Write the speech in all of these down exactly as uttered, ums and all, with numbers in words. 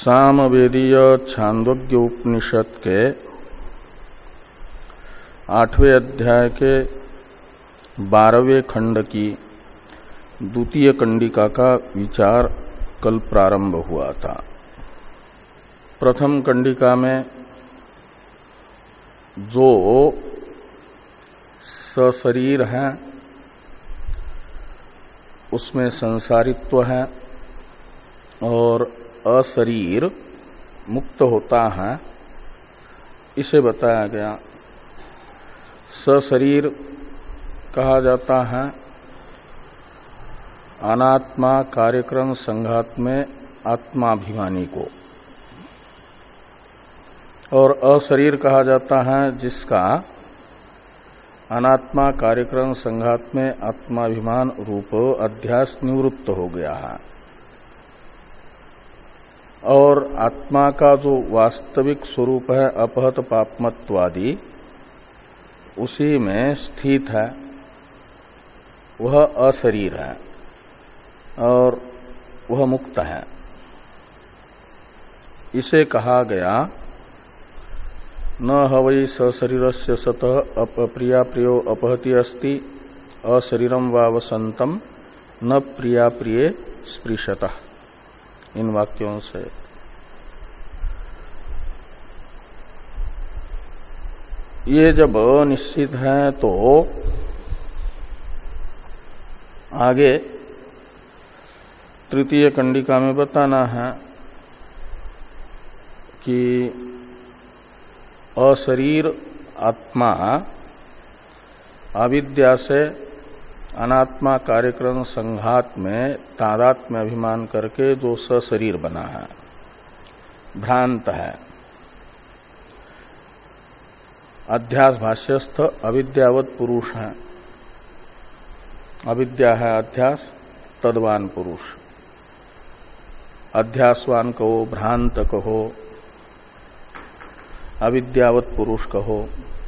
सामवेदीय छांदोग्य उपनिषद के आठवें अध्याय के बारहवें खंड की द्वितीय कंडिका का विचार कल प्रारंभ हुआ था। प्रथम कंडिका में जो सशरीर है उसमें संसारित्व है और अशरीर मुक्त होता है, इसे बताया गया। सशरीर कहा जाता है अनात्मा कार्यक्रम संघात में आत्माभिमानी को, और अशरीर कहा जाता है जिसका अनात्मा कार्यक्रम संघात में आत्माभिमान रूप अध्यास निवृत्त हो गया है और आत्मा का जो वास्तविक स्वरूप है अपहत पापमत्वादि उसी में स्थित है, वह अशरीर है और वह मुक्त है। इसे कहा गया न हवै सशरीरस्य सतः अप्रिया प्रियो अपहति अस्ति अशरीरम वा वसंतम न प्रिया प्रिये स्पृशतः। इन वाक्यों से ये जब निश्चित है तो आगे तृतीय कंडिका में बताना है कि अशरीर आत्मा अविद्या से अनात्मा कार्यक्रम संघात में तादात्म्य अभिमान करके जो सशरीर बना है, भ्रांत है। अध्यास भाष्यस्थ अविद्यावत पुरुष है, अविद्या है अध्यास, तद्वान पुरुष। अध्यासवान कहो, भ्रांत कहो, अविद्यावत पुरुष कहो,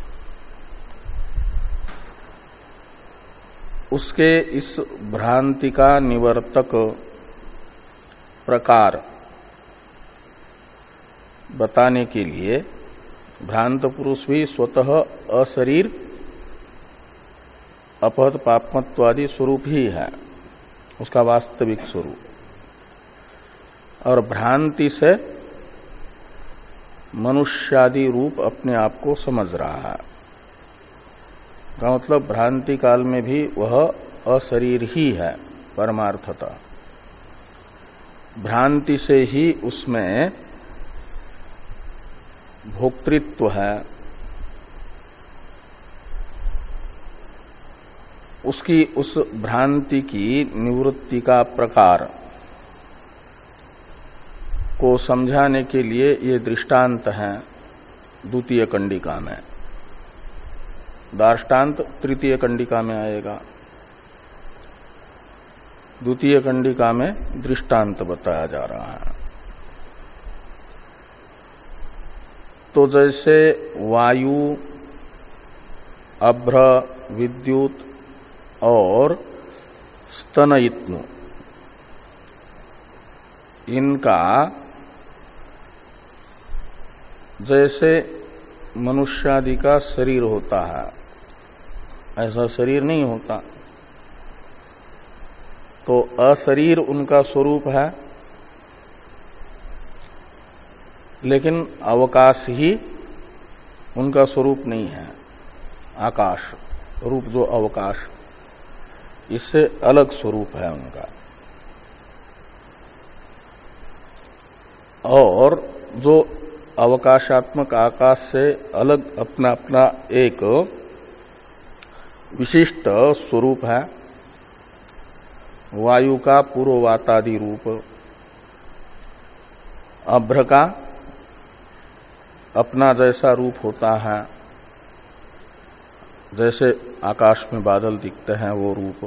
उसके इस भ्रांति का निवर्तक प्रकार बताने के लिए भ्रांत पुरुष भी स्वतः अशरीर अपहत पापमत्वादि स्वरूप ही है, उसका वास्तविक स्वरूप, और भ्रांति से मनुष्यादि रूप अपने आप को समझ रहा है। का मतलब भ्रांति काल में भी वह अशरीर ही है परमार्थता। भ्रांति से ही उसमें भोक्तृत्व है, उसकी उस भ्रांति की निवृत्ति का प्रकार को समझाने के लिए ये दृष्टांत है द्वितीय कंडिका में। दार्ष्टान्त तृतीय कंडिका में आएगा। द्वितीय कंडिका में दृष्टांत बताया जा रहा है। तो जैसे वायु, अभ्र, विद्युत और स्तनयित्नु, इनका जैसे मनुष्यादि का शरीर होता है ऐसा शरीर नहीं होता, तो अशरीर उनका स्वरूप है, लेकिन अवकाश ही उनका स्वरूप नहीं है। आकाश रूप जो अवकाश, इससे अलग स्वरूप है उनका। और जो अवकाशात्मक आकाश से अलग अपना अपना एक विशिष्ट स्वरूप है, वायु का पूर्ववातादि रूप, अभ्र का अपना जैसा रूप होता है, जैसे आकाश में बादल दिखते हैं वो रूप,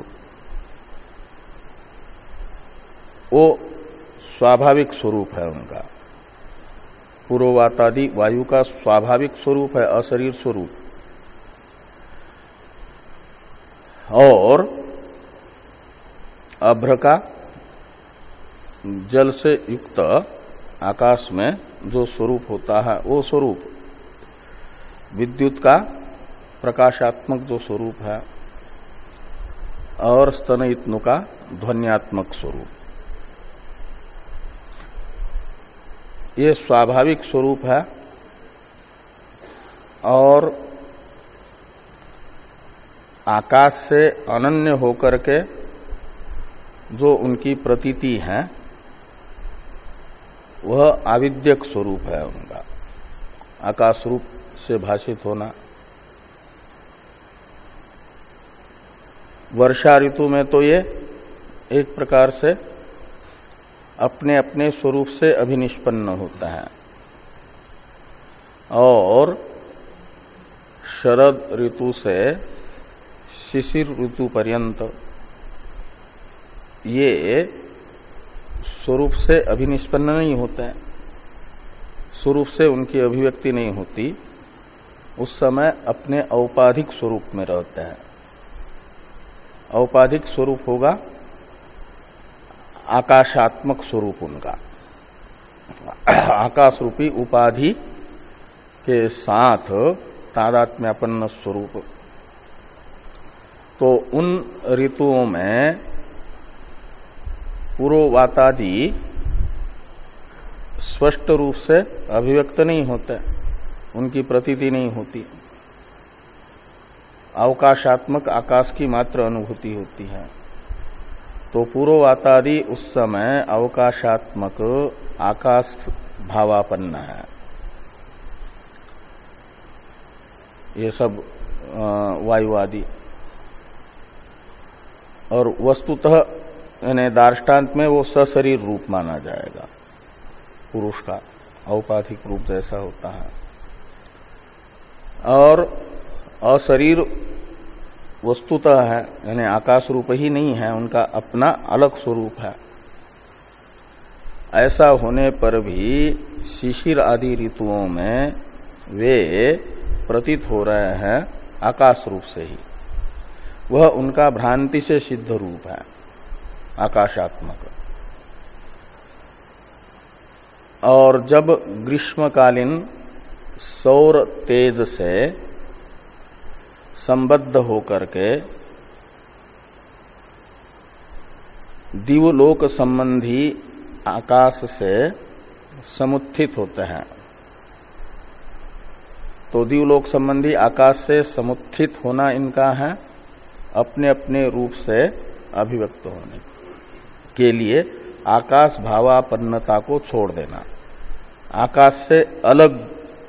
वो स्वाभाविक स्वरूप है उनका। पूर्ववातादि वायु का स्वाभाविक स्वरूप है अशरीर स्वरूप, और अभ्र का जल से युक्त आकाश में जो स्वरूप होता है वो स्वरूप विद्युत का प्रकाशात्मक जो स्वरूप है और स्तनयित्नु का ध्वन्यात्मक स्वरूप, ये स्वाभाविक स्वरूप है और आकाश से अनन्य होकर के जो उनकी प्रतीति है वह आविद्यक स्वरूप है उनका, आकाश रूप से भाषित होना। वर्षा ऋतु में तो ये एक प्रकार से अपने अपने स्वरूप से अभिनिष्पन्न होता है और शरद ऋतु से शिशिर ऋतु पर्यंत ये स्वरूप से अभिनिष्पन्न नहीं होते हैं, स्वरूप से उनकी अभिव्यक्ति नहीं होती, उस समय अपने औपाधिक स्वरूप में रहते हैं। औपाधिक स्वरूप होगा आकाशात्मक स्वरूप उनका, आकाश रूपी उपाधि के साथ तादात्म्यापन्न स्वरूप। तो उन ऋतुओं में पुरोवातादि स्पष्ट रूप से अभिव्यक्त नहीं होते, उनकी प्रतीति नहीं होती, अवकाशात्मक आकाश की मात्र अनुभूति होती है। तो पुरोवातादि उस समय अवकाशात्मक आकाश भावापन्न है। ये सब वायुवादी और वस्तुतः यानी दार्ष्टान्त में वो सशरीर रूप माना जाएगा, पुरुष का औपाधिक रूप जैसा होता है। और अशरीर वस्तुतः है, यानी आकाश रूप ही नहीं है, उनका अपना अलग स्वरूप है। ऐसा होने पर भी शिशिर आदि ऋतुओं में वे प्रतीत हो रहे हैं आकाश रूप से ही, वह उनका भ्रांति से सिद्ध रूप है आकाशात्मक। और जब ग्रीष्मकालीन सौर तेज से संबद्ध होकर के दिवलोक संबंधी आकाश से समुत्थित होते हैं, तो दिवलोक संबंधी आकाश से समुत्थित होना इनका है अपने अपने रूप से अभिव्यक्त होने के लिए आकाश भावापन्नता को छोड़ देना, आकाश से अलग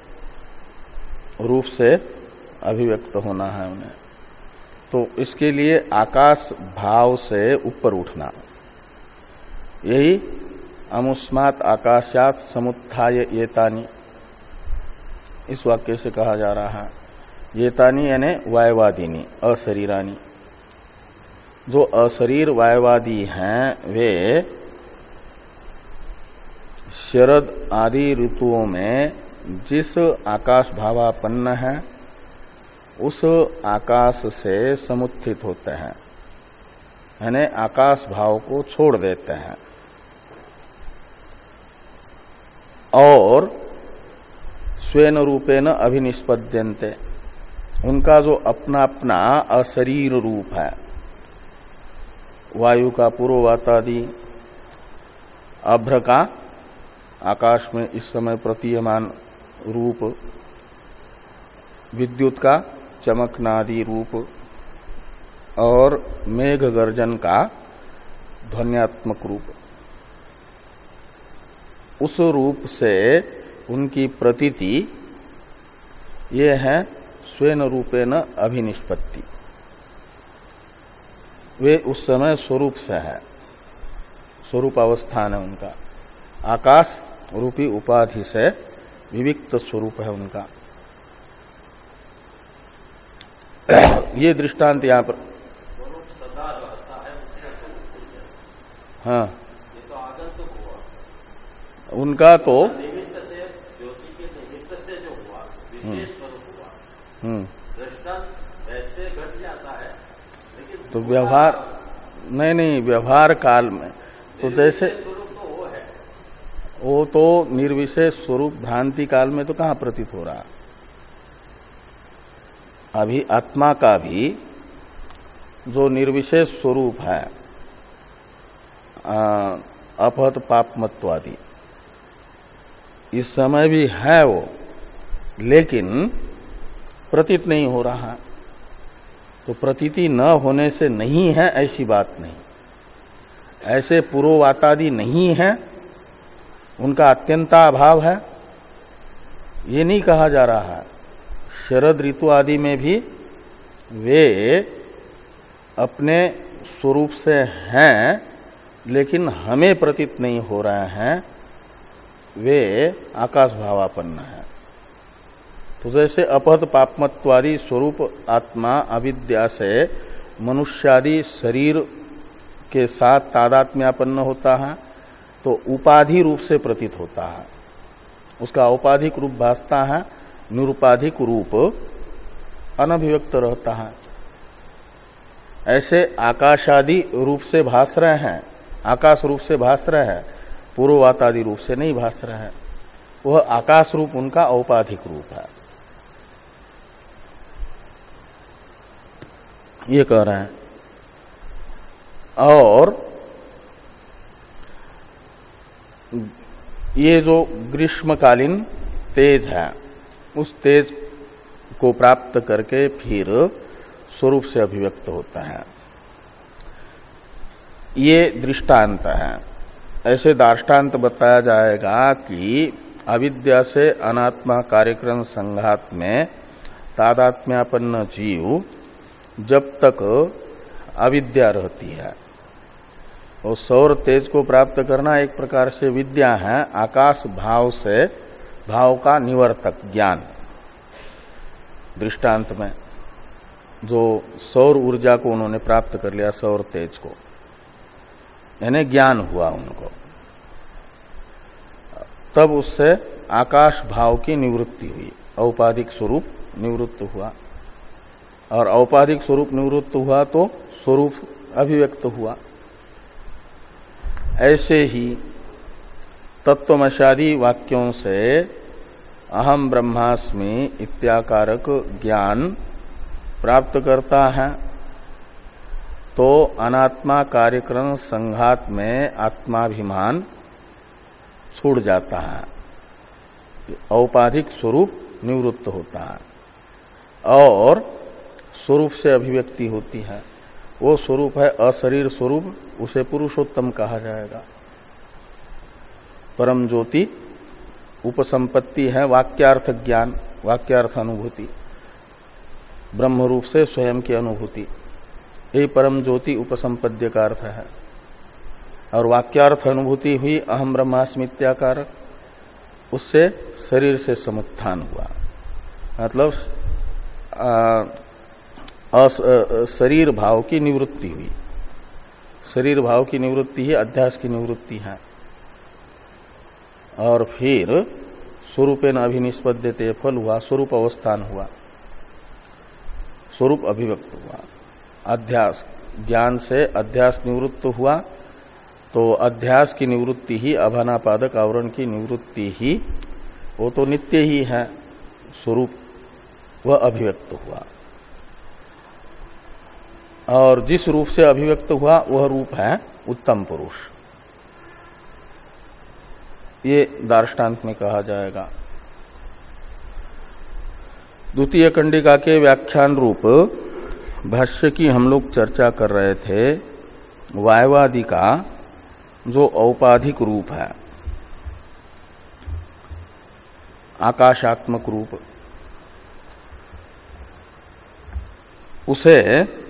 रूप से अभिव्यक्त होना है उन्हें। तो इसके लिए आकाश भाव से ऊपर उठना, यही अमुस्मात् आकाशात् समुत्थाय एतानि इस वाक्य से कहा जा रहा है। एतानि यानी वायवादिनी अशरीरानी, जो अशरीर वायवादी हैं वे शरद आदि ऋतुओं में जिस आकाश भावापन्न है उस आकाश से समुत्थित होते हैं, यानी आकाश भाव को छोड़ देते हैं और स्वेन रूपेण अभिनिष्पद्यन्ते, उनका जो अपना अपना अशरीर रूप है, वायु का पुरोवातादि, अभ्र का आकाश में इस समय प्रतीयमान रूप, विद्युत का चमकनादि रूप और मेघ गर्जन का ध्वन्यात्मक रूप, उस रूप से उनकी प्रतीति ये है स्वेन रूपेण अभिनिष्पत्ति। वे उस समय स्वरूप से है, स्वरूप अवस्थान है उनका, आकाश रूपी उपाधि से विविक्त स्वरूप है उनका। ये दृष्टांत यहाँ पर सदा रहता है, हाँ, ये तो आगंतुक हुआ, उनका तो निमित्त से, ज्योति के निमित्त से जो हुआ विशेष स्वरूप हुआ। हम्म दृष्टांत वैसे घट जाता है, लेकिन तो व्यवहार नहीं नहीं व्यवहार काल में तो जैसे स्वरूप तो वो है। वो तो निर्विशेष स्वरूप भ्रांति काल में तो कहां प्रतीत हो रहा। अभी आत्मा का भी जो निर्विशेष स्वरूप है अपहत पापमत्वादि, इस समय भी है वो, लेकिन प्रतीत नहीं हो रहा। तो प्रतीति न होने से नहीं है ऐसी बात नहीं। ऐसे पूर्ववातादि नहीं है, उनका अत्यंता अभाव है, ये नहीं कहा जा रहा है। शरद ऋतु आदि में भी वे अपने स्वरूप से हैं, लेकिन हमें प्रतीत नहीं हो रहे हैं, वे आकाश भावापन्न है। तो जैसे अपहत पापमत्वादि स्वरूप आत्मा अविद्या से मनुष्यादि शरीर के साथ तादात्म्यापन्न होता है, तो उपाधि रूप से प्रतीत होता है, उसका औपाधिक रूप भासता है, निरुपाधिक रूप अनभिव्यक्त रहता है। ऐसे आकाशादि रूप से भास रहे हैं, आकाश रूप से भास रहे हैं, पूर्ववातादि रूप से नहीं भास रहे हैं। वह आकाश रूप उनका औपाधिक रूप है, ये कह रहे हैं। और ये जो ग्रीष्मकालीन तेज है, उस तेज को प्राप्त करके फिर स्वरूप से अभिव्यक्त होता है, ये दृष्टांत है। ऐसे दार्ष्टान्त बताया जाएगा कि अविद्या से अनात्मा कार्यक्रम संघात में तादात्म्यापन्न जीव जब तक अविद्या रहती है, और सौर तेज को प्राप्त करना एक प्रकार से विद्या है, आकाश भाव से भाव का निवर्तक ज्ञान। दृष्टांत में जो सौर ऊर्जा को उन्होंने प्राप्त कर लिया, सौर तेज को, यानी ज्ञान हुआ उनको, तब उससे आकाश भाव की निवृत्ति हुई, औपाधिक स्वरूप निवृत्त हुआ, और औपाधिक स्वरूप निवृत्त हुआ तो स्वरूप अभिव्यक्त हुआ। ऐसे ही तत्वमशादी वाक्यों से अहम ब्रह्मास्मि इत्याकारक ज्ञान प्राप्त करता है, तो अनात्मा कार्यक्रम संघात में आत्माभिमान छूट जाता है, औपाधिक स्वरूप निवृत्त होता है, और स्वरूप से अभिव्यक्ति होती है। वो स्वरूप है अशरीर स्वरूप, उसे पुरुषोत्तम कहा जाएगा। परम ज्योति उपसंपत्ति है वाक्यार्थ ज्ञान, वाक्यार्थ अनुभूति, ब्रह्म रूप से स्वयं की अनुभूति, यही परम ज्योति उपसंपद्य का अर्थ है। और वाक्यार्थ अनुभूति हुई अहम ब्रह्मास्मित्याकारक, उससे शरीर से समुत्थान हुआ, मतलब शरीर भाव की निवृत्ति हुई। शरीर भाव की निवृत्ति ही अध्यास की निवृत्ति है। और फिर स्वरूपेन अभिनिष्पद्यते फल हुआ, स्वरूप अवस्थान हुआ, स्वरूप अभिव्यक्त हुआ। अध्यास ज्ञान से अध्यास निवृत्त हुआ, तो अध्यास की निवृत्ति ही अभानापादक आवरण की निवृत्ति ही, वो तो नित्य ही है, स्वरूप वह अभिव्यक्त हुआ। और जिस रूप से अभिव्यक्त हुआ वह रूप है उत्तम पुरुष, ये दार्ष्टान्त में कहा जाएगा। द्वितीय कंडिका के व्याख्यान रूप भाष्य की हम लोग चर्चा कर रहे थे। वायवादि का जो औपाधिक रूप है, आकाशात्मक रूप, उसे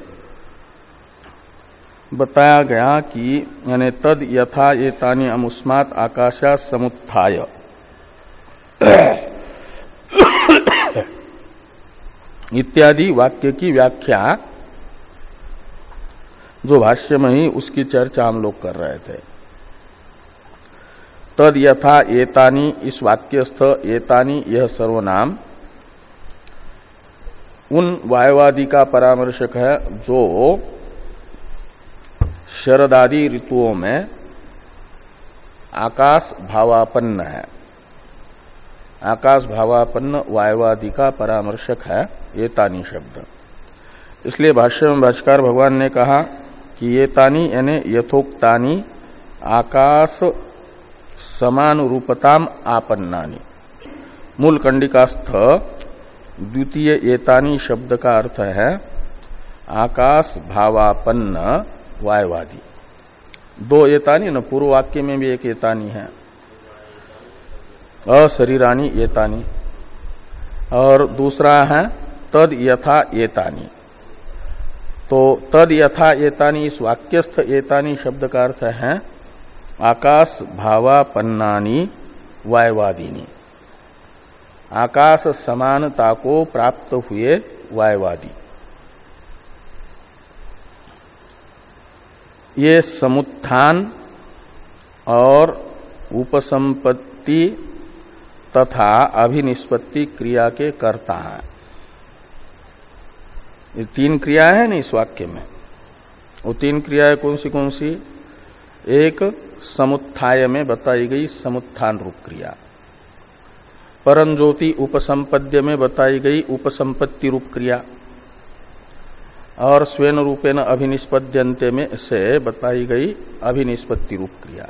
बताया गया कि यानी तद यथा एतानि अमुस्मात् आकाशात् समुत्थाय, इत्यादि वाक्य की व्याख्या जो भाष्य में ही, उसकी चर्चा हम लोग कर रहे थे। तद यथा एतानि, इस वाक्यस्थ एतानि यह सर्वनाम उन वायवादि का परामर्शक है जो शरदादि ऋतुओं में आकाश भावापन्न है। आकाश भावापन्न वायवादि का परामर्शक है ये तानी शब्द। इसलिए भाष्य में भाष्यकार भगवान ने कहा कि ये तानी यानी यथोक्तानि आकाश समान रूपताम आपन्नानि। मूल कंडिकास्थ द्वितीय एतानी शब्द का अर्थ है आकाश भावापन्न वायवादी। दो एतानी न, पूर्व वाक्य में भी एक एतानी है, अशरीरानी एतानी, और दूसरा है तद यथा एतानी। तो तद यथा एतानी इस वाक्यस्थ एतानी शब्द का अर्थ है आकाश भावापन्नानी वायवादीनी, आकाश समानता को प्राप्त हुए वायवादी। ये समुत्थान और उपसंपत्ति तथा अभिनिष्पत्ति क्रिया के कर्ता हैं। ये तीन क्रिया है ना इस वाक्य में। वो तीन क्रियाएं कौन सी कौन सी? एक समुत्थाय में बताई गई समुत्थान रूप क्रिया, परंज्योति उपसंपद्य में बताई गई उपसंपत्ति रूप क्रिया, और स्वेन रूपेण अभिनिष्पद्यन्ते में से बताई गई अभिनिष्पत्ति रूप क्रिया।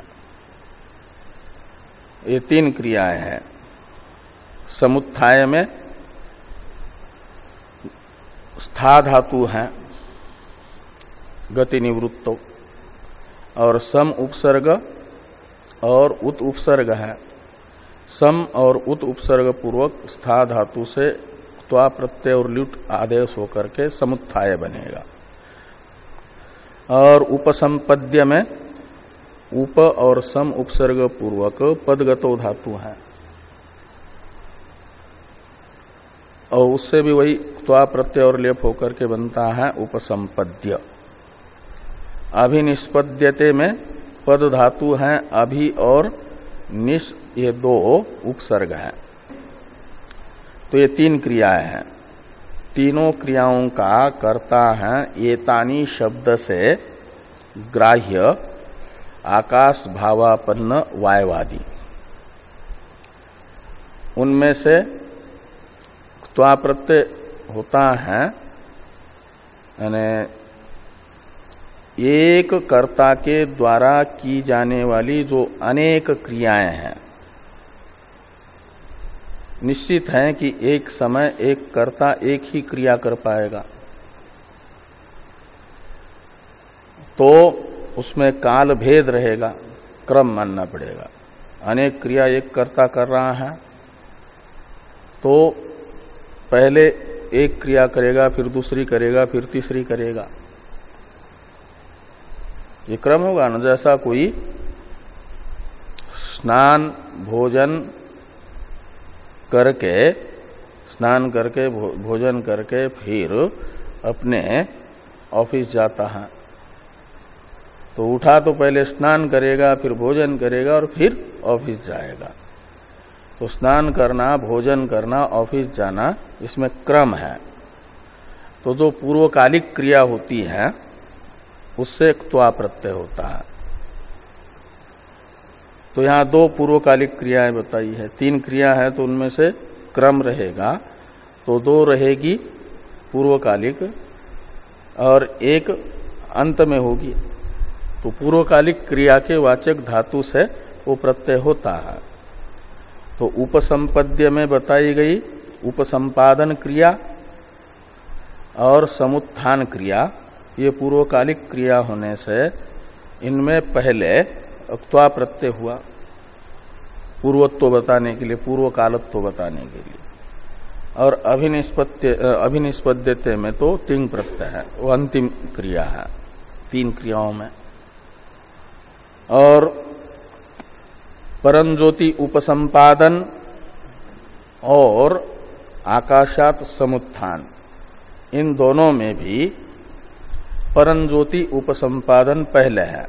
ये तीन क्रियाएं हैं। समुत्थाय में स्था धातु है गति निवृत्तो, और सम उपसर्ग और उत उपसर्ग है। सम और उत उपसर्ग पूर्वक स्था धातु से त्वा प्रत्यय और ल्युट आदेश होकर के समुत्थाय बनेगा। और उपसंपद्य में उप और सम उपसर्ग पूर्वक पदगतो धातु है, और उससे भी वही त्वा प्रत्यय और लेप होकर के बनता है उपसंपद्य। अभिनिष्पद्यते में पद धातु है अभि और निश, ये दो उपसर्ग हैं। तो ये तीन क्रियाएं हैं। तीनों क्रियाओं का कर्ता है एतानी शब्द से ग्राह्य आकाश भावापन्न वायवादी। उनमें से त्वा प्रत्यय होता है, यानी एक कर्ता के द्वारा की जाने वाली जो अनेक क्रियाएं हैं। निश्चित है कि एक समय एक कर्ता एक ही क्रिया कर पाएगा, तो उसमें काल भेद रहेगा, क्रम मानना पड़ेगा। अनेक क्रिया एक कर्ता कर रहा है तो पहले एक क्रिया करेगा, फिर दूसरी करेगा, फिर तीसरी करेगा, ये क्रम होगा ना। जैसा कोई स्नान भोजन करके स्नान करके भो, भोजन करके फिर अपने ऑफिस जाता है, तो उठा तो पहले स्नान करेगा, फिर भोजन करेगा और फिर ऑफिस जाएगा। तो स्नान करना, भोजन करना, ऑफिस जाना, इसमें क्रम है। तो जो पूर्वकालिक क्रिया होती है उससे त्वा प्रत्यय होता है। तो यहां दो पूर्वकालिक क्रियाएं बताई है। तीन क्रिया है तो उनमें से क्रम रहेगा, तो दो रहेगी पूर्वकालिक और एक अंत में होगी। तो पूर्वकालिक क्रिया के वाचक धातु से वो प्रत्यय होता है। तो उपसंपद्य में बताई गई उपसंपादन क्रिया और समुत्थान क्रिया, ये पूर्वकालिक क्रिया होने से इनमें पहले त्वा प्रत्यय हुआ, पूर्वत्व बताने के लिए, पूर्व कालत्व बताने के लिए। और अभिनिष्पत्य अभिनिष्पद्यते में तो तिंग प्रत्यय है, वो अंतिम क्रिया है तीन क्रियाओं में। और परंज्योति उपसंपादन और आकाशात समुत्थान, इन दोनों में भी परंज्योति उपसंपादन पहले है।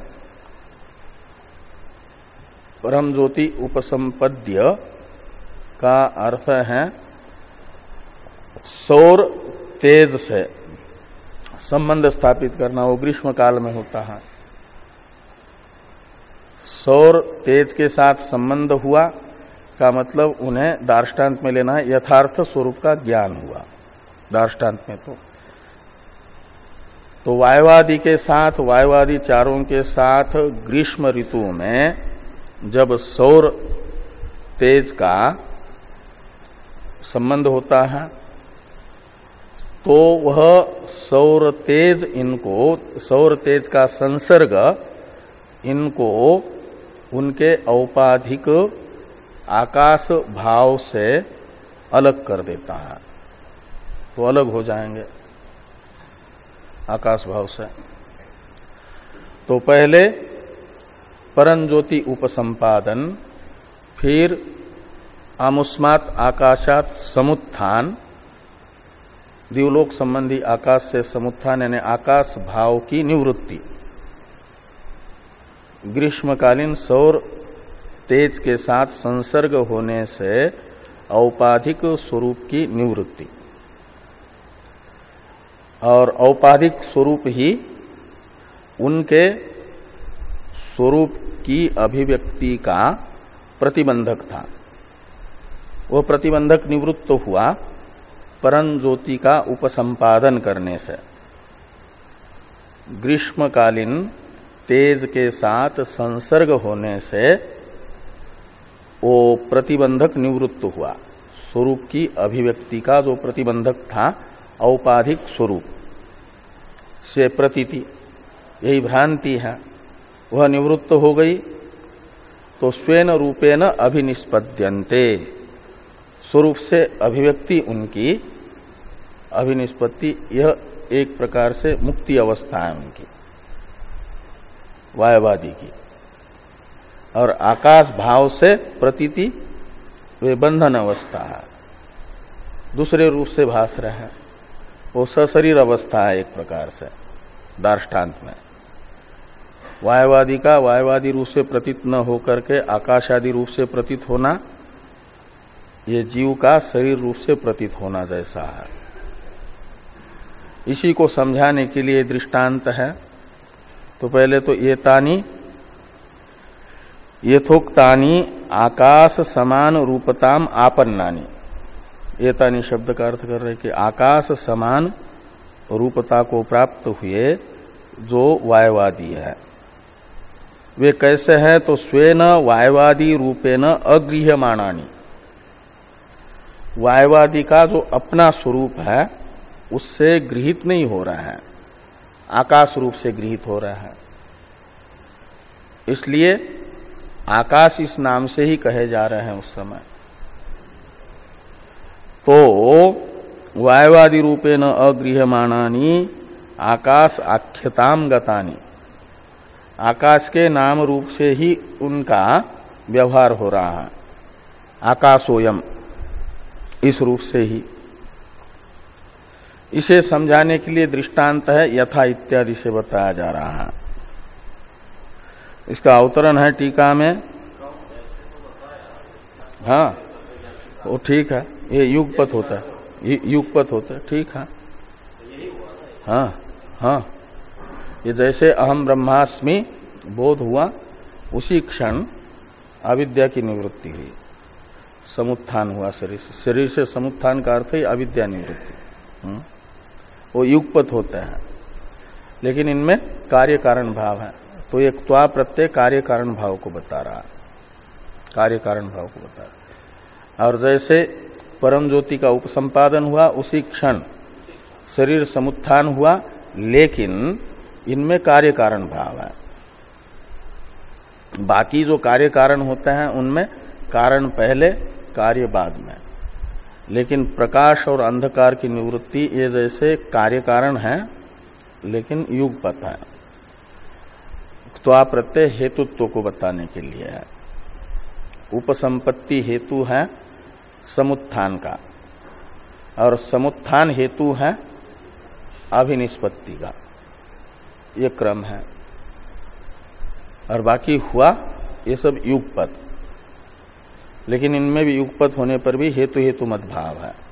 परमज्योति उपसंपद्य का अर्थ है सौर तेज से संबंध स्थापित करना, वो ग्रीष्म काल में होता है। सौर तेज के साथ संबंध हुआ का मतलब उन्हें दार्ष्टान्त में लेना है यथार्थ स्वरूप का ज्ञान हुआ। दार्ष्टान्त में तो तो वायुवादी के साथ वायुवादी चारों के साथ ग्रीष्म ऋतु में जब सौर तेज का संबंध होता है तो वह सौर तेज इनको सौर तेज का संसर्ग इनको उनके औपाधिक आकाश भाव से अलग कर देता है, तो अलग हो जाएंगे आकाश भाव से। तो पहले परंज्योति उपसंपादन, फिर आमुष्मात आकाशात समुत्थान, दिवलोक संबंधी आकाश से समुत्थान यानी आकाश भाव की निवृत्ति, ग्रीष्मकालीन सौर तेज के साथ संसर्ग होने से औपाधिक स्वरूप की निवृत्ति, और औपाधिक स्वरूप ही उनके स्वरूप की अभिव्यक्ति का प्रतिबंधक था। वह प्रतिबंधक निवृत्त हुआ परंज्योति का उपसंपादन करने से। ग्रीष्मकालीन तेज के साथ संसर्ग होने से वो प्रतिबंधक निवृत्त हुआ। स्वरूप की अभिव्यक्ति का जो प्रतिबंधक था औपाधिक स्वरूप से प्रतीति, यही भ्रांति है, वह निवृत्त हो गई। तो स्वेन रूपेण अभिनिष्पद्यन्ते, स्वरूप से अभिव्यक्ति उनकी अभिनिष्पत्ति, यह एक प्रकार से मुक्ति अवस्था है उनकी वायुवादी की। और आकाश भाव से प्रतीति वे बंधन अवस्था है, दूसरे रूप से भास रहे हैं, वो सशरीर अवस्था है एक प्रकार से दार्ष्टान्त में। वायुवादी का वायुवादी रूप से प्रतीत न होकर के आकाश आदि रूप से प्रतीत होना, ये जीव का शरीर रूप से प्रतीत होना जैसा है। इसी को समझाने के लिए दृष्टांत है। तो पहले तो एतानि यथोक्तानि आकाश समान रूपताम आपन्नानि, एतानि शब्द का अर्थ कर रहे कि आकाश समान रूपता को प्राप्त हुए जो वायुवादी है वे कैसे हैं? तो स्वेन वायुवादी रूपेण अगृह्यमाणानि, वायुवादी का जो अपना स्वरूप है उससे गृहित नहीं हो रहा है, आकाश रूप से गृहित हो रहा है। इसलिए आकाश इस नाम से ही कहे जा रहे हैं उस समय। तो वायुवादी रूपेण अगृह्यमाणानि आकाश आख्यताम गतानि, आकाश के नाम रूप से ही उनका व्यवहार हो रहा है, आकाशोयम इस रूप से ही। इसे समझाने के लिए दृष्टांत है यथा इत्यादि से बताया जा रहा है। इसका अवतरण है टीका में। हाँ वो ठीक है, ये युगपत होता है, युगपत होता है, ठीक है। हाँ हाँ, ये जैसे अहम ब्रह्मास्मि बोध हुआ उसी क्षण अविद्या की निवृत्ति हुई, समुत्थान हुआ शरीर से। शरीर से समुत्थान का अर्थ है अविद्या निवृत्ति। वो युगपत होता है, लेकिन इनमें कार्य कारण भाव है। तो एक त्वा प्रत्यय कार्य कारण भाव को बता रहा, कार्य कारण भाव को बता रहा। और जैसे परम ज्योति का उपसंपादन हुआ उसी क्षण शरीर समुत्थान हुआ, लेकिन इनमें कार्य कारण भाव है। बाकी जो कार्य कारण होते हैं उनमें कारण पहले कार्य बाद में, लेकिन प्रकाश और अंधकार की निवृत्ति ये जैसे कार्य कारण है लेकिन युगपत है। त्वा प्रत्यय हेतुत्व को बताने के लिए है। उपसंपत्ति हेतु है समुत्थान का, और समुत्थान हेतु है अभिनिष्पत्ति का, ये क्रम है। और बाकी हुआ ये सब युगपत, लेकिन इनमें भी युगपत होने पर भी हेतु हेतु मत भाव है।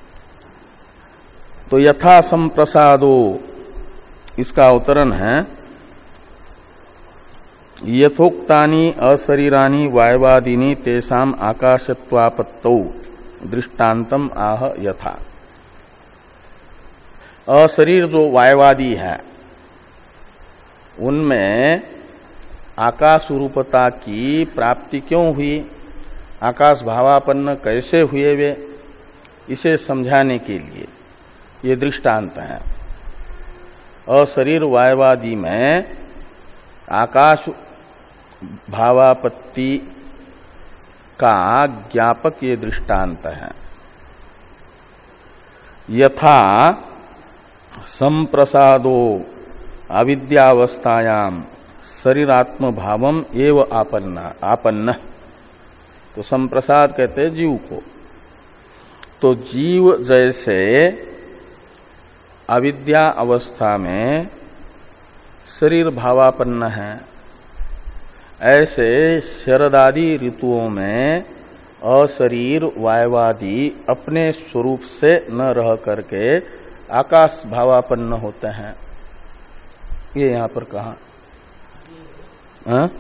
तो यथा संप्रसादो, इसका अवतरण है यथोक्तानि अशरीरानि वायवादीनि तेषाम आकाशत्वापत्तौ दृष्टान्तम आह यथा। अशरीर जो वायवादी है उनमें आकाश रूपता की प्राप्ति क्यों हुई, आकाश भावापन्न कैसे हुए वे, इसे समझाने के लिए ये दृष्टांत है। अशरीर वायवादी में आकाश भावापत्ति का ज्ञापक ये दृष्टांत है। यथा संप्रसादो अविद्यावस्थायाम शरीरात्म भावम एव आपन्ना आपन्न। तो संप्रसाद कहते हैं जीव को। तो जीव जैसे अविद्या अवस्था में शरीर भावापन्न है, ऐसे शरदादि ऋतुओं में अशरीर वायवादी अपने स्वरूप से न रह करके आकाश भावापन्न होते हैं। ये यहां पर कहा हाँ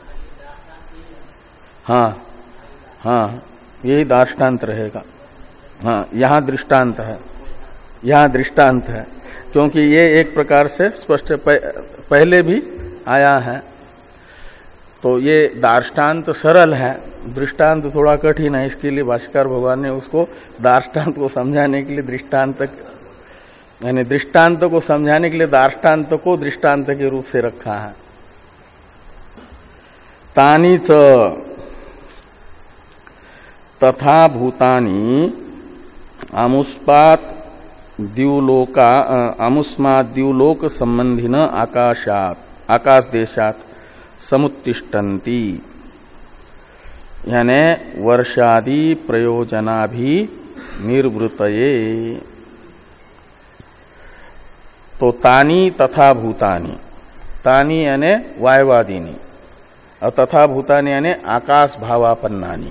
हाँ हाँ यही दार्ष्टान्त रहेगा। हाँ यहां दृष्टांत है, यहां दृष्टांत है, क्योंकि ये एक प्रकार से स्पष्ट पहले भी आया है। तो ये दार्ष्टान्त सरल है, दृष्टांत थोड़ा कठिन है, इसके लिए भाष्यकार भगवान ने उसको दार्ष्टान्त को समझाने के लिए दृष्टांत यानी दृष्टांत को समझाने के लिए दार्ष्टान्त को दृष्टांत के रूप से रखा है। तानी च तथा भूतानि अमुष्पात द्युलोका अमुष्मात् द्युलोक संबंधिन आकाशात आकाश देशात समुत्तिष्ठन्ति, यानी वर्षादि प्रयोजना भी निर्वृतये। तो तानी तथा भूतानि, तानी यानी वायवादीनी और तथा भूतानि यानी आकाश भावापन्नानि।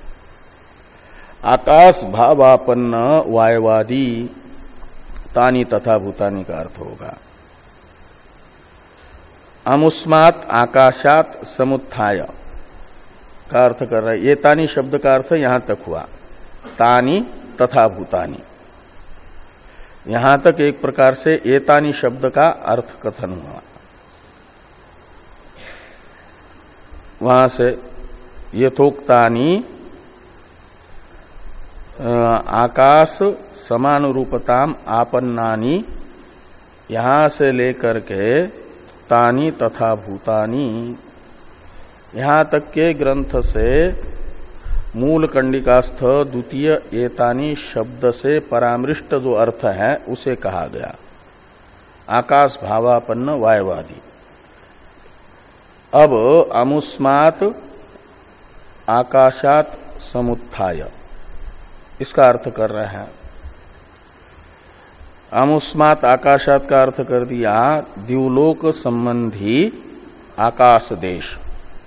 आकाश भावापन्न वायवादी तानी तथा भूतानि का अर्थ होगा। अमुष्मात् आकाशात समुत्थाय का अर्थ कर रहा है। ये तानी शब्द का अर्थ यहां तक हुआ, तानी तथा भूतानि। यहां तक एक प्रकार से एतानी शब्द का अर्थ कथन हुआ। वहां से यथोक्तानि आकाश समान रूपताम आपन्नानि, यहां से लेकर के तानी तथा भूतानि, यहां तक के ग्रंथ से मूल कंडिकास्थ द्वितीय एतानी शब्द से परामृष्ट जो अर्थ है उसे कहा गया आकाश भावापन्न वायवादी। अब अमुष्मात् आकाशात समुत्थाय इसका अर्थ कर रहे हैं। अमुष्मात् आकाशात का अर्थ कर दिया द्युलोक संबंधी आकाश देश।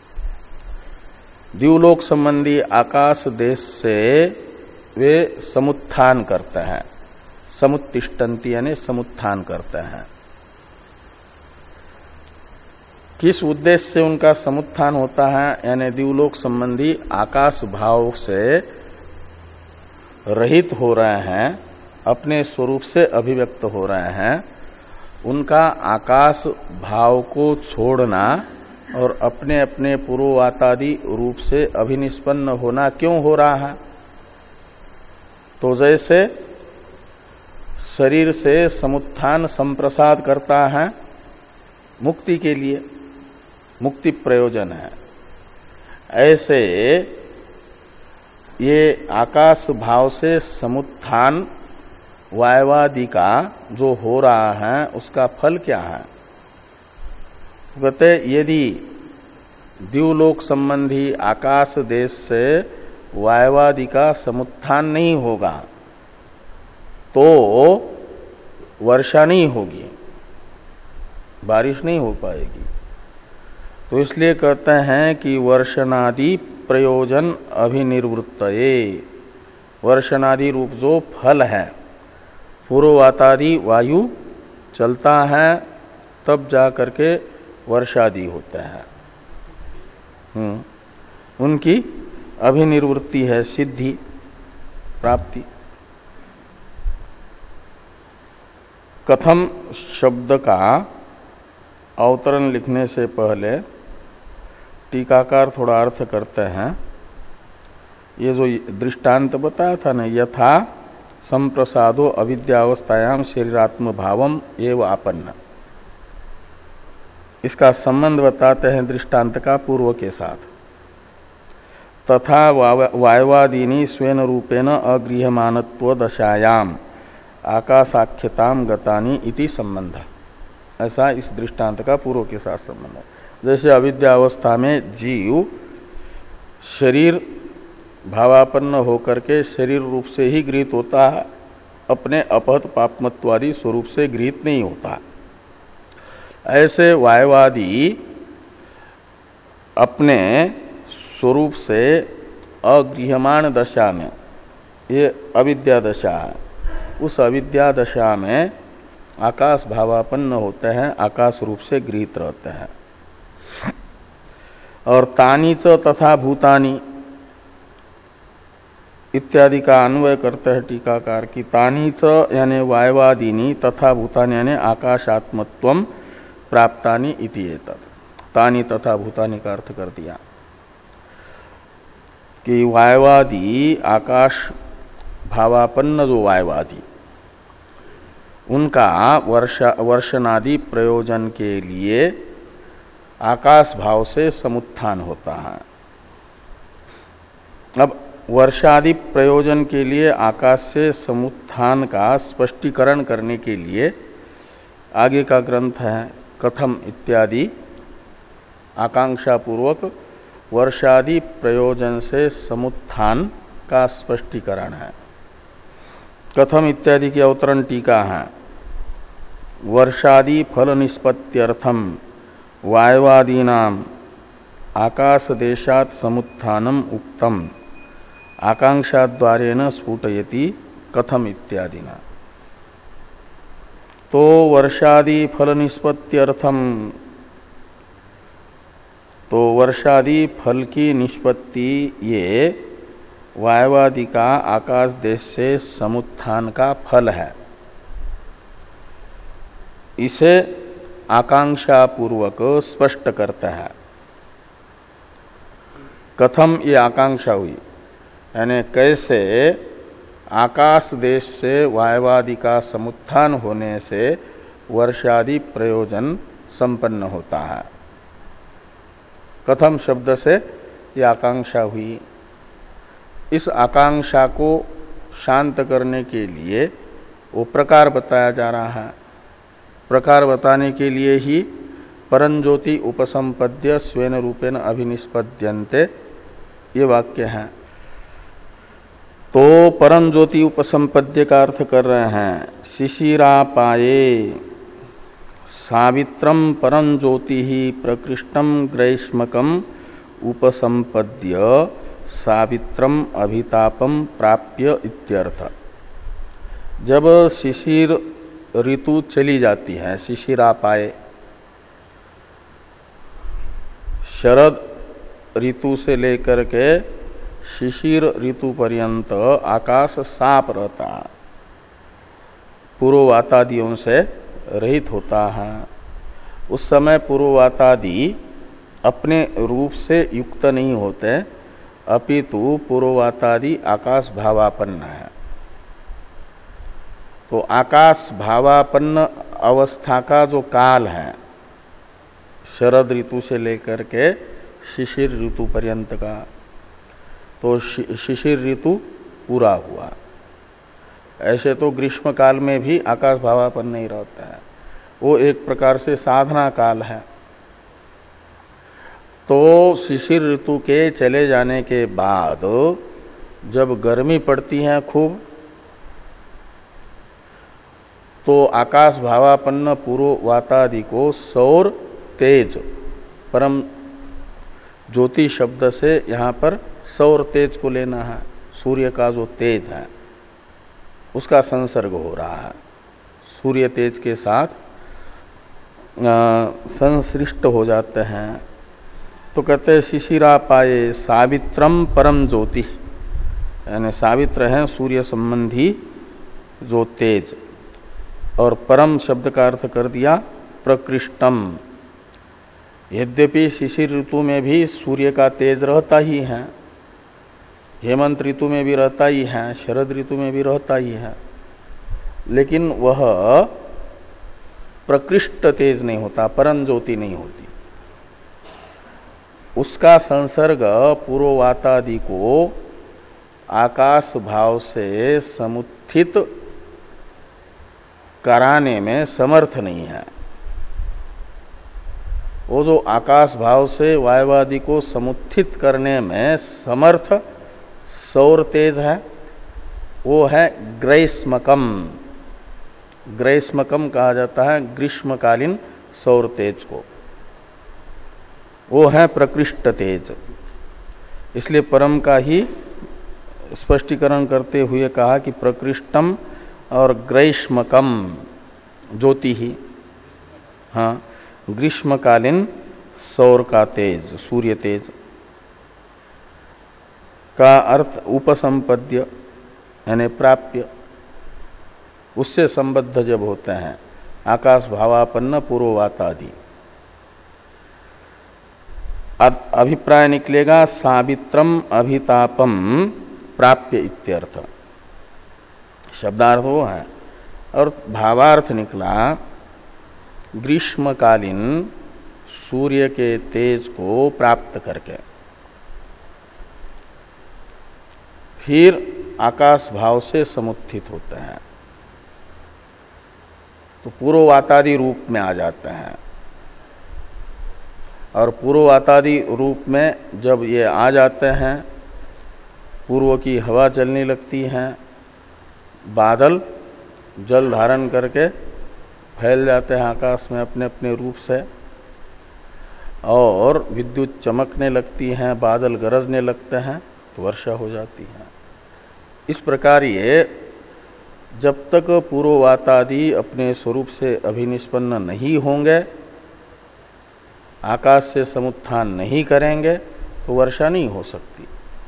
द्युलोक संबंधी आकाश देश से वे समुत्थान करते हैं, समुत्तिष्ठन्ति यानी समुत्थान करते हैं। किस उद्देश्य से उनका समुत्थान होता है, यानी द्युलोक संबंधी आकाश भाव से रहित हो रहे हैं, अपने स्वरूप से अभिव्यक्त हो रहे हैं। उनका आकाश भाव को छोड़ना और अपने अपने पूर्ववातादि रूप से अभिनिष्पन्न होना क्यों हो रहा है? तो जैसे शरीर से समुत्थान संप्रसाद करता है मुक्ति के लिए, मुक्ति प्रयोजन है, ऐसे ये आकाश भाव से समुत्थान वायवादि का जो हो रहा है उसका फल क्या है? कहते यदि द्युलोक संबंधी आकाश देश से वायवादि का समुत्थान नहीं होगा तो वर्षा नहीं होगी, बारिश नहीं हो पाएगी। तो इसलिए कहते हैं कि वर्षणादि प्रयोजन अभिनिर्वृत्तये, वर्षणादि रूप जो फल है, पूर्ववातादि वायु चलता है तब जा करके वर्षादि होता है। हम्म उनकी अभिनिवृत्ति है, सिद्धि प्राप्ति। कथम शब्द का अवतरण लिखने से पहले टीकाकार थोड़ा अर्थ करते हैं। ये जो दृष्टांत बताया था ना, यथा संप्रसादो अविद्यावस्थायाम शरीरात्म भावम एव आपन्न, इसका संबंध बताते हैं दृष्टांत का पूर्व के साथ। तथा वायवादीनी स्वेन रूपेण अगृह्यमानत्व दशायाम आकाशाख्यताम गतानी इति संबंध, ऐसा इस दृष्टांत का पूर्व के साथ संबंध है। जैसे अविद्यावस्था में जीव शरीर भावापन्न होकर के शरीर रूप से ही गृहीत होता है, अपने अपहत पापमत्वादि स्वरूप से गृहीत नहीं होता। ऐसे वायवादी अपने स्वरूप से अगृह्यमाण दशा में, ये अविद्या दशा है, उस अविद्या दशा में आकाश भावापन्न होते हैं, आकाश रूप से गृहीत रहते हैं। और तानी च तथा भूतानी इत्यादि का अन्वय करते हैं टीकाकार की। तानी च यानी वायवादीनी तथा भूतानि यानी आकाशात्मत्वम प्राप्तानि इति एतत्। तानी तथा भूतानि का अर्थ कर दिया कि वायवादी आकाश भावापन्न जो वायवादी, उनका वर्षा वर्षनादि प्रयोजन के लिए आकाश भाव से समुत्थान होता है। अब वर्षादि प्रयोजन के लिए आकाश से समुत्थान का स्पष्टीकरण करने के लिए आगे का ग्रंथ है कथम इत्यादि, आकांक्षा पूर्वक वर्षादि प्रयोजन से समुत्थान का स्पष्टीकरण है। कथम इत्यादि की अवतरण टीका है। वर्षादि फल निष्पत्त्यर्थम वायवादीनाम आकाश देशात् समुत्थानम उक्तम आकांक्षाद्वारेण स्फुटयति कथम इत्यादिना। तो वर्षादि फल निष्पत्त्यर्थम, तो वर्षादि फल की निष्पत्ति ये वायवादि का आकाश देश से समुत्थान का फल है। इसे आकांक्षा पूर्वक स्पष्ट करता है। कथम ये आकांक्षा हुई, यानी कैसे आकाश देश से वायवादि का समुत्थान होने से वर्षादि प्रयोजन संपन्न होता है। कथम शब्द से ये आकांक्षा हुई। इस आकांक्षा को शांत करने के लिए वो प्रकार बताया जा रहा है। प्रकार बताने के लिए ही परंज्योति उपसंपद्य स्वेन रूपेण अभिनिष्पद्यन्ते ये वाक्य है। तो परंज्योति उपसंपद्य का अर्थ कर रहे हैं शिशिरापाये सावित्रम परंज्योति ही प्रकृष्टम ग्रैष्मकम उपसंपद्य सावित्रम अभितापम प्राप्य इत्यर्थ। जब शिशिर ऋतु चली जाती है, शिशिरापाये शरद ऋतु से लेकर के शिशिर ऋतु पर्यंत आकाश साफ रहता है, पूर्ववातादियों से रहित होता है। उस समय पूर्ववातादि अपने रूप से युक्त नहीं होते, अपितु पूर्ववातादि आकाश भावापन्न है। तो आकाश भावापन्न अवस्था का जो काल है शरद ऋतु से लेकर के शिशिर ऋतु पर्यंत का, तो शिशिर ऋतु पूरा हुआ। ऐसे तो ग्रीष्म काल में भी आकाश भावापन्न नहीं रहता है, वो एक प्रकार से साधना काल है। तो शिशिर ऋतु के चले जाने के बाद जब गर्मी पड़ती है खूब, तो आकाश भावापन्न पूर्व वातादि को सौर तेज, परम ज्योति शब्द से यहाँ पर सौर तेज को लेना है। सूर्य का जो तेज है उसका संसर्ग हो रहा है, सूर्य तेज के साथ संश्लिष्ट हो जाते हैं। तो कहते हैं शिशिरा पाए सावित्रम परम ज्योति, यानी सावित्र है सूर्य संबंधी जो तेज, और परम शब्द का अर्थ कर दिया प्रकृष्टम। यद्यपि शिशिर ऋतु में भी सूर्य का तेज रहता ही है, हेमंत ऋतु में भी रहता ही है, शरद ऋतु में भी रहता ही है, लेकिन वह प्रकृष्ट तेज नहीं होता, परम ज्योति नहीं होती। उसका संसर्ग पूर्ववातादि को आकाश भाव से समुत्थित कराने में समर्थ नहीं है। वो जो आकाश भाव से वायुवादि को समुत्थित करने में समर्थ सौर तेज है, वो है ग्रीष्मकम। ग्रीष्मकम कहा जाता है ग्रीष्मकालीन सौर तेज को, वो है प्रकृष्ट तेज। इसलिए परम का ही स्पष्टीकरण करते हुए कहा कि प्रकृष्टम और ग्रीष्मकम ज्योति ही, हाँ, ग्रीष्मकालीन सौर का तेज, सूर्य तेज का अर्थ उपसंपद्य यानी प्राप्य, उससे संबद्ध जब होते हैं आकाश भावापन्न पूर्ववातादि। अभिप्राय निकलेगा सावित्रम अभितापम प्राप्य इत्यर्थ, शब्दार्थ वो है, और भावार्थ निकला ग्रीष्मकालीन सूर्य के तेज को प्राप्त करके फिर आकाश भाव से समुत्थित होते हैं, तो पूर्ववातादि रूप में आ जाते हैं। और पूर्ववातादि रूप में जब ये आ जाते हैं, पूर्व की हवा चलने लगती है, बादल जल धारण करके फैल जाते हैं आकाश में अपने अपने रूप से, और विद्युत चमकने लगती है, बादल गरजने लगते हैं, तो वर्षा हो जाती है। इस प्रकार ये जब तक पूर्ववातादि अपने स्वरूप से अभिनिष्पन्न नहीं होंगे, आकाश से समुत्थान नहीं करेंगे, तो वर्षा नहीं हो सकती।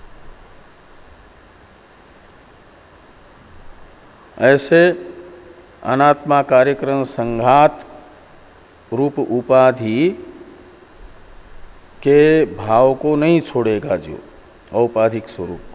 ऐसे अनात्मा कार्यक्रम संघात रूप उपाधि के भाव को नहीं छोड़ेगा जो औपाधिक स्वरूप को,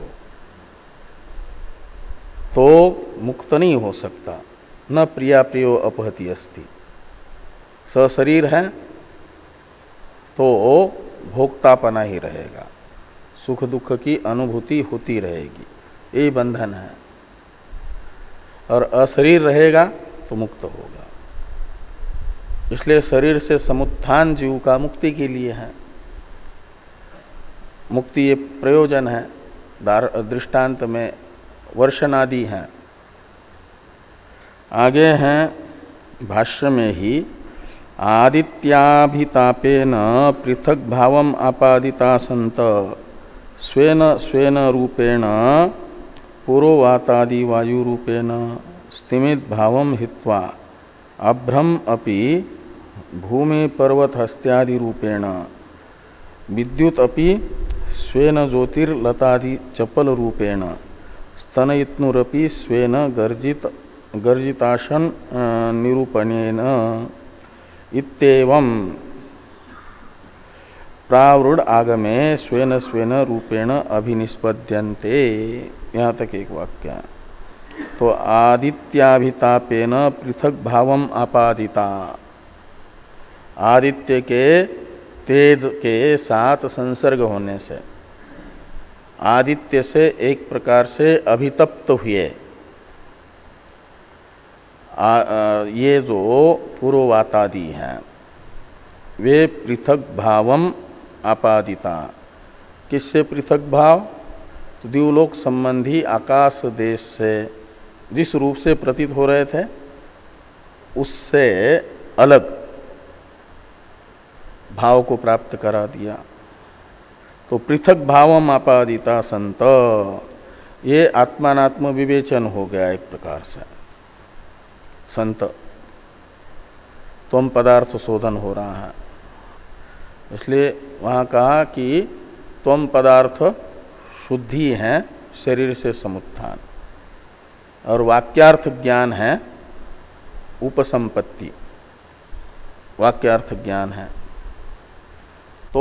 तो मुक्त नहीं हो सकता। न प्रिया प्रियो अपहति अस्ति, सशरीर है तो भोक्तापना ही रहेगा, सुख दुख की अनुभूति होती रहेगी, यही बंधन है। और अशरीर रहेगा तो मुक्त होगा। इसलिए शरीर से समुत्थान जीव का मुक्ति के लिए है। मुक्ति ये प्रयोजन है। दृष्टांत में वर्षनादि हैं। आगे हैं भाष्य में ही आदित्याभितापेन पृथक भावम आपादिता संत स्वेन स्वेन रूपेण पूर्ववातादि वायु रूपेण स्तिमित भावम हित्वा अभ्रम अपि भूमि पर्वत हस्त्यादि रूपेण विद्युत अपि स्वेन ज्योतिर्लतादि चपल रूपेण स्तनयित्नुरपि स्वेन गर्जित गर्जिताशन निरूपणेन इत्येवं प्रावृढ़ आगमे स्वेन स्वेन रूपेण अभिनिष्पद्यन्ते। यहाँ तक एक वाक्य। तो आदित्याभितापेन पृथक भावम आपादिता, आदित्य के तेज के साथ संसर्ग होने से आदित्य से एक प्रकार से अभितप्त हुए आ, आ, ये जो पूर्ववातादि हैं वे पृथक भावम आपादिता। किससे पृथक भाव? तो दिवलोक संबंधी आकाश देश से जिस रूप से प्रतीत हो रहे थे उससे अलग भाव को प्राप्त करा दिया। तो पृथक भावम आपादिता संत, ये आत्मानात्म विवेचन हो गया एक प्रकार से। संत त्वम पदार्थ शोधन हो रहा है। इसलिए वहाँ कहा कि त्वम पदार्थ शुद्धि है शरीर से समुत्थान, और वाक्यार्थ ज्ञान है उपसंपत्ति, वाक्यार्थ ज्ञान है। तो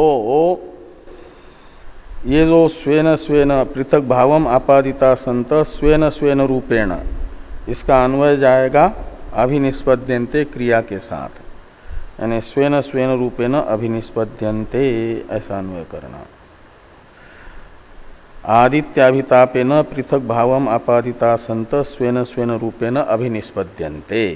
ये जो स्वेन स्वेन पृथक भावम आपादिता संत स्वेन स्वेन रूपेण, इसका अन्वय जाएगा अभिनिष्पद्यन्ते क्रिया के साथ, यानी स्वेन स्वेन रूपेण अभिनिष्पद्यन्ते, ऐसा अन्वय करना। आदित्याभितापेन पृथक भावम आपादिता संत स्वेन स्वेन रूपेण अभिनिष्पद्यन्ते।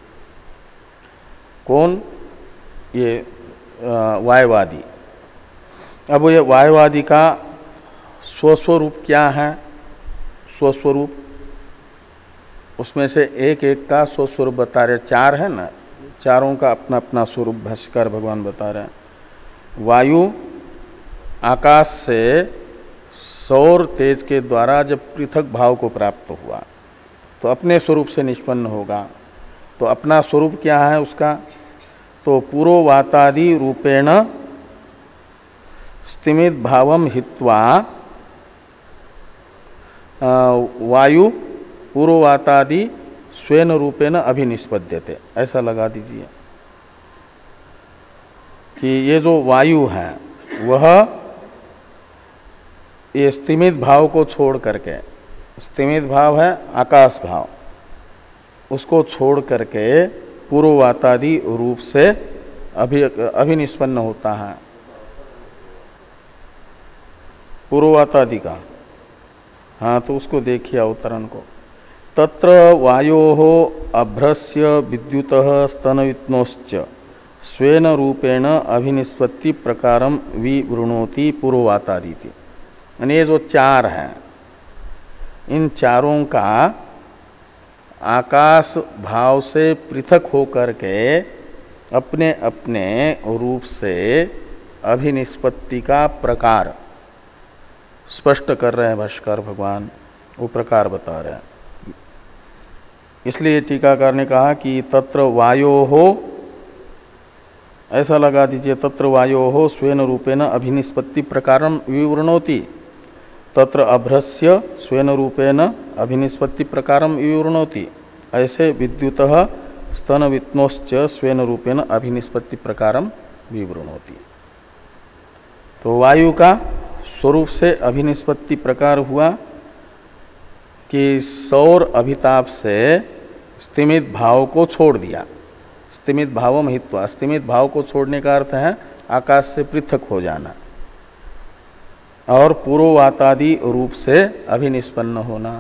कौन? ये वायवादी। अब ये वायवादी का स्वस्वरूप क्या है? स्वस्वरूप उसमें से एक एक का स्वस्वरूप बता रहे, चार है ना, चारों का अपना अपना स्वरूप भाष्यकार भगवान बता रहे हैं। वायु आकाश से सौर तेज के द्वारा जब पृथक भाव को प्राप्त हुआ तो अपने स्वरूप से निष्पन्न होगा। तो अपना स्वरूप क्या है उसका? तो पूर्ववातादि रूपेण स्तिमित भावम हित्वा वायु पूर्ववातादि स्वेन रूपेण अभिनिष्पद्यते, ऐसा लगा दीजिए कि ये जो वायु है वह ये स्तिमित भाव को छोड़ करके, स्तिमित भाव है आकाश भाव, उसको छोड़ करके पूर्ववातादि रूप से अभि अभिनिष्पन्न होता है। पूर्ववातादि का, हाँ, तो उसको देखिए अवतरण को। तत्र वायोः अभ्रस्य विद्युतः स्तनवित्नोश्च स्वेन रूपेण अभिनिष्पत्ति प्रकारम विवृणोति पूर्ववातादीति। यानी ये जो चार हैं, इन चारों का आकाश भाव से पृथक होकर के अपने अपने रूप से अभिनिष्पत्ति का प्रकार स्पष्ट कर रहे हैं भाष्यकार भगवान, वो प्रकार बता रहे हैं। इसलिए टीकाकार ने कहा कि तत्र वायोः, ऐसा लगा दीजिए, तत्र वायोः स्वेन रूपेण अभिनिष्पत्ति प्रकारम विवृणोति, तत्र अभ्रस्य स्वेन रूपेण अभिनिष्पत्ति प्रकारम विवृणोति, ऐसे विद्युतः स्तनवित्नोश्च स्वेन रूपेण अभिनिष्पत्ति प्रकारम विवृणोति। तो वायु का स्वरूप से अभिनिष्पत्ति प्रकार हुआ कि सौर अभिताप से स्तिमित भाव को छोड़ दिया, स्तिमित भावम हित्वा, स्तिमित भाव को छोड़ने का अर्थ है आकाश से पृथक हो जाना, और पूर्ववातादि रूप से अभिनिष्पन्न होना।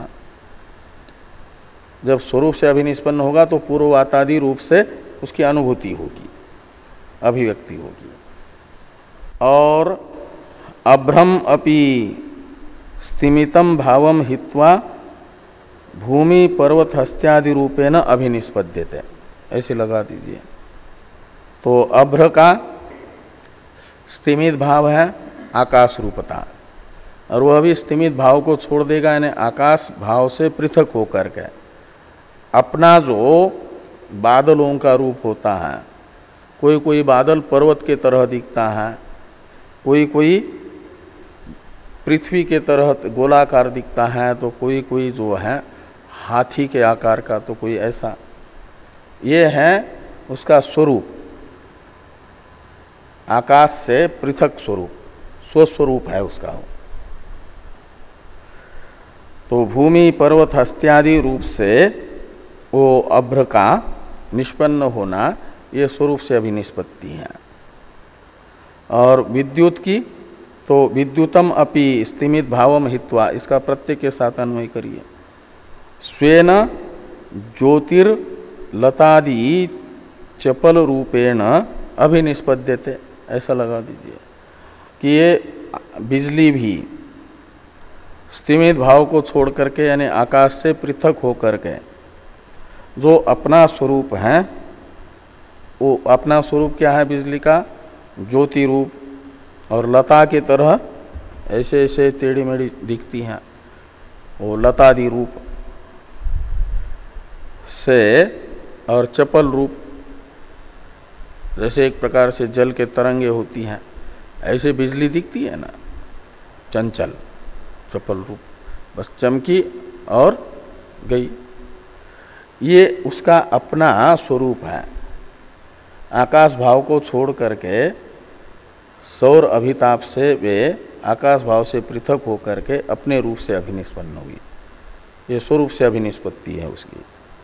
जब स्वरूप से अभिनिष्पन्न होगा तो पूर्ववातादि रूप से उसकी अनुभूति होगी, अभिव्यक्ति होगी। और अभ्रम अपि स्तिमितम भावम हित्वा भूमि पर्वत हस्त्यादि रूपेण अभिनिष्पद्यते, ऐसे लगा दीजिए। तो अभ्र का स्तिमित भाव है आकाश रूपता, और वह भी स्तिमित भाव को छोड़ देगा, यानी आकाश भाव से पृथक होकर के अपना जो बादलों का रूप होता है, कोई कोई बादल पर्वत के तरह दिखता है, कोई कोई पृथ्वी के तरह गोलाकार दिखता है, तो कोई कोई जो है हाथी के आकार का, तो कोई ऐसा, ये है उसका स्वरूप, आकाश से पृथक स्वरूप, स्वस्वरूप है उसका। तो भूमि पर्वत हस्त्यादि रूप से वो अभ्र का निष्पन्न होना, ये स्वरूप से अभिनिष्पत्ति है। और विद्युत की, तो विद्युतम अपि स्तिमित भावम हित्वा, इसका प्रत्यय के साथ अन्वय करिए। स्वेन ज्योतिर्लतादि चपल रूपेण अभिनिष्पद्यते, ऐसा लगा दीजिए कि ये बिजली भी स्तिमित भाव को छोड़ करके, यानी आकाश से पृथक हो करके जो अपना स्वरूप है, वो अपना स्वरूप क्या है बिजली का? ज्योति रूप, और लता के तरह ऐसे ऐसे टेढ़ी मेढ़ी दिखती हैं, वो लतादि रूप से, और चपल रूप, जैसे एक प्रकार से जल के तरंगे होती हैं, ऐसे बिजली दिखती है ना, चंचल चपल रूप, बस चमकी और गई। ये उसका अपना स्वरूप है। आकाश भाव को छोड़ करके सौर अभिताप से वे आकाश भाव से पृथक होकर के अपने रूप से अभिनिष्पन्न हुई। ये स्वरूप से अभिनिष्पत्ति है उसकी।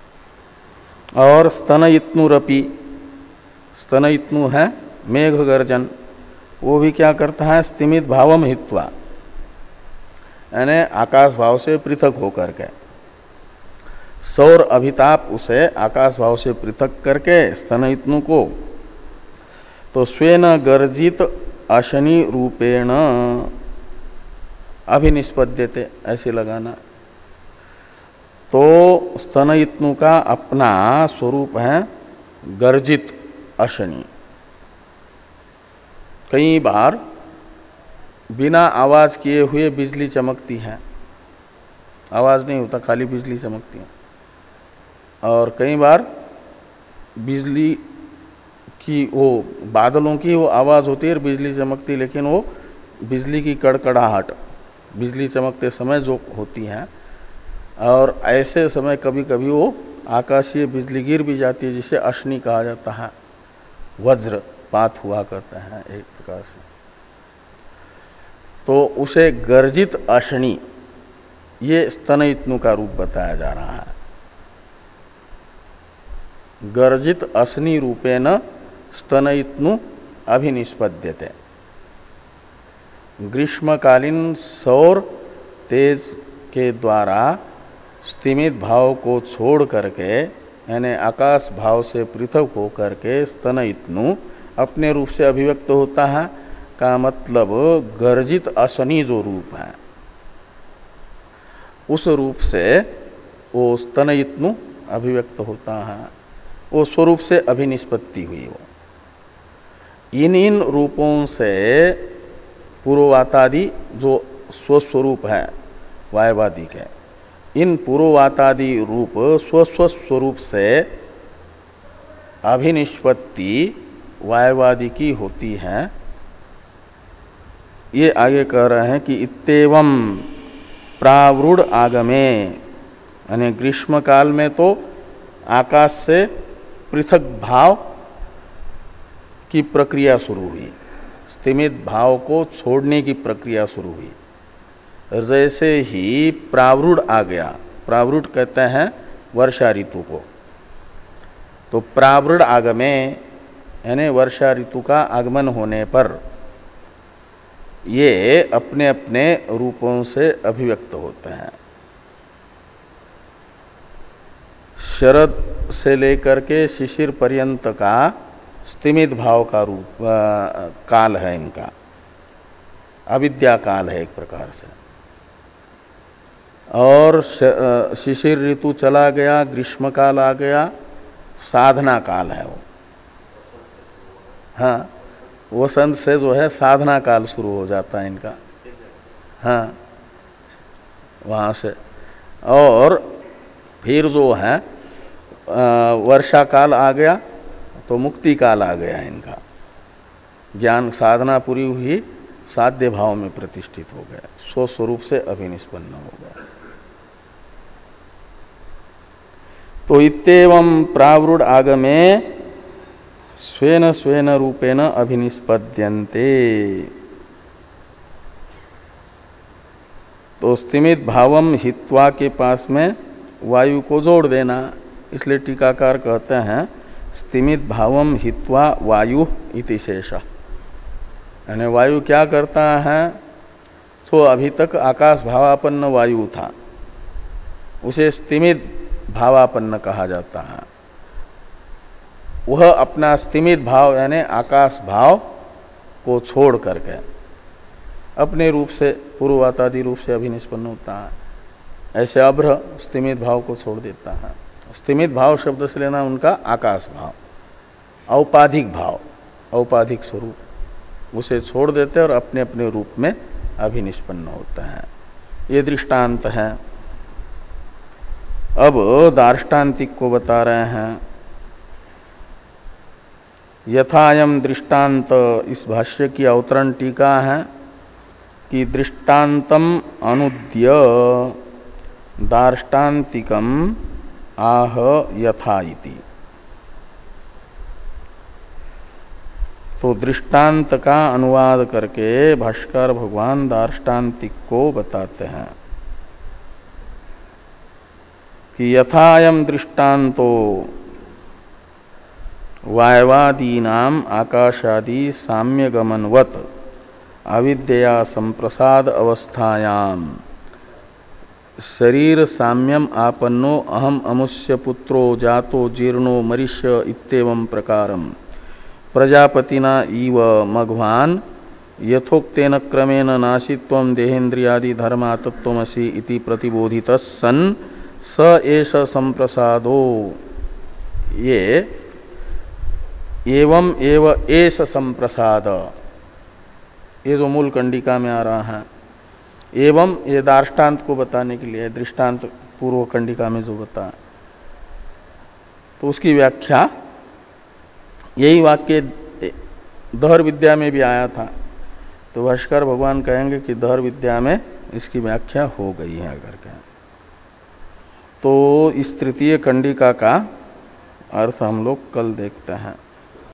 और स्तनयित्नुरपि, स्तनयित्नु है मेघ गर्जन, वो भी क्या करता है, स्तिमित भावम हित्वा, यानी आकाश भाव से पृथक होकर के। सौर अभिताप उसे आकाश भाव से पृथक करके स्तनयित्नु को तो स्वेन गर्जित अशनि रूपेण अभिनिष्पद्यते, ऐसे लगाना। तो स्तनयित्नु का अपना स्वरूप है गर्जित अशनि। कई बार बिना आवाज किए हुए बिजली चमकती है, आवाज नहीं होता, खाली बिजली चमकती है। और कई बार बिजली की वो बादलों की वो आवाज होती है और बिजली चमकती, लेकिन वो बिजली की कड़कड़ाहट बिजली चमकते समय जो होती है। और ऐसे समय कभी कभी वो आकाशीय बिजली गिर भी जाती है, जिसे अश्नि कहा जाता है, वज्रपात हुआ करता है एक प्रकार से। तो उसे गर्जित अश्नि, ये स्तनयित्नु का रूप बताया जा रहा है। गर्जित अश्नि रूपेण स्तनयित्नु अभिनिष्पद्यते। ग्रीष्मकालीन सौर तेज के द्वारा स्तिमित भाव को छोड़ करके, यानी आकाश भाव से पृथक होकर के स्तनयित्नु अपने रूप से अभिव्यक्त होता है। का मतलब गर्जित अशनि जो रूप है, उस रूप से वो स्तनयित्नु अभिव्यक्त होता है। वो स्वरूप से अभिनिष्पत्ति हुई। वो इन इन रूपों से पूर्ववातादि जो स्वस्वरूप है वायवादी के, इन पूर्ववातादि रूप स्वस्व स्वरूप से अभिनिष्पत्ति वायवादी की होती है। ये आगे कह रहे हैं कि इत्तेवम प्रावृढ़ आगमे, यानी ग्रीष्म काल में तो आकाश से पृथक भाव की प्रक्रिया शुरू हुई, स्तिमित भाव को छोड़ने की प्रक्रिया शुरू हुई। जैसे ही प्रावृढ़ आ गया, प्रावृढ़ कहते हैं वर्षा ऋतु को, तो प्रावृढ़ आगमे यानी वर्षा ऋतु का आगमन होने पर ये अपने अपने रूपों से अभिव्यक्त होते हैं। शरद से लेकर के शिशिर पर्यंत का स्तिमित भाव का रूप आ, काल है इनका, अविद्या काल है एक प्रकार से। और शिशिर ऋतु चला गया, ग्रीष्म काल आ गया, साधना काल है वो। हाँ, वसंत से जो है साधना काल शुरू हो जाता है इनका। हाँ, वहाँ से और फिर जो है वर्षा काल आ गया तो मुक्ति काल आ गया इनका। ज्ञान साधना पूरी हुई, साध्य भाव में प्रतिष्ठित हो गया, स्वस्वरूप से अभिनिष्पन्न हो गया। तो इत्येवं प्रावृढ़ आगमे स्वेन स्वेन रूपेण अभिनिष्पद्यन्ते। तो स्तिमित भावम हित्वा के पास में वायु को जोड़ देना, इसलिए टीकाकार कहते हैं स्तिमित भावम हित्वा वायु इति शेष। यानी वायु क्या करता है, तो अभी तक आकाश भावापन्न वायु था, उसे स्तिमित भावापन्न कहा जाता है। वह अपना स्तिमित भाव यानी आकाश भाव को छोड़ करके अपने रूप से पूर्ववातादि रूप से अभिनिष्पन्न होता है। ऐसे अभ्र स्तिमित भाव को छोड़ देता है। स्तिमित भाव शब्द से लेना उनका आकाश भाव, औपाधिक भाव, औपाधिक स्वरूप, उसे छोड़ देते और अपने अपने रूप में अभिनिष्पन्न होता है। ये दृष्टांत है। अब दार्ष्टान्तिक को बता रहे हैं। यथायम दृष्टांत, इस भाष्य की अवतरण टीका है कि दृष्टांतम अनुद्य दार्ष्टान्तिकम आह यथा इति। तो दृष्टांत का अनुवाद करके भाष्कर भगवान दार्ष्टान्तिक को बताते हैं कि यथायम दृष्टांतो वायवादीनाम आकाशादि साम्यगमनवत अविद्या संप्रसाद अवस्थायाम शरीर साम्यम आपन्नो अहम अमुष्य पुत्रो जातो जीर्णो मरिष्य इत्येवं प्रकारम प्रजापतिना इव मघवान यथोक्तेन क्रमेण नाशित्वं देहेन्द्रियादि धर्मातत्वमसि इति प्रतिबोधितः सन् स एष संप्रसादो, ये एवं एव एष संप्रसाद, ये जो मूल कंडिका में आ रहा है, एवं ये दार्ष्टान्त को बताने के लिए, दृष्टांत पूर्व कंडिका में जो बताया, तो उसकी व्याख्या यही वाक्य दहर विद्या में भी आया था। तो भाष्कर भगवान कहेंगे कि दहर विद्या में इसकी व्याख्या हो गई है करके। तो इस तृतीय कंडिका का अर्थ हम लोग कल देखते हैं।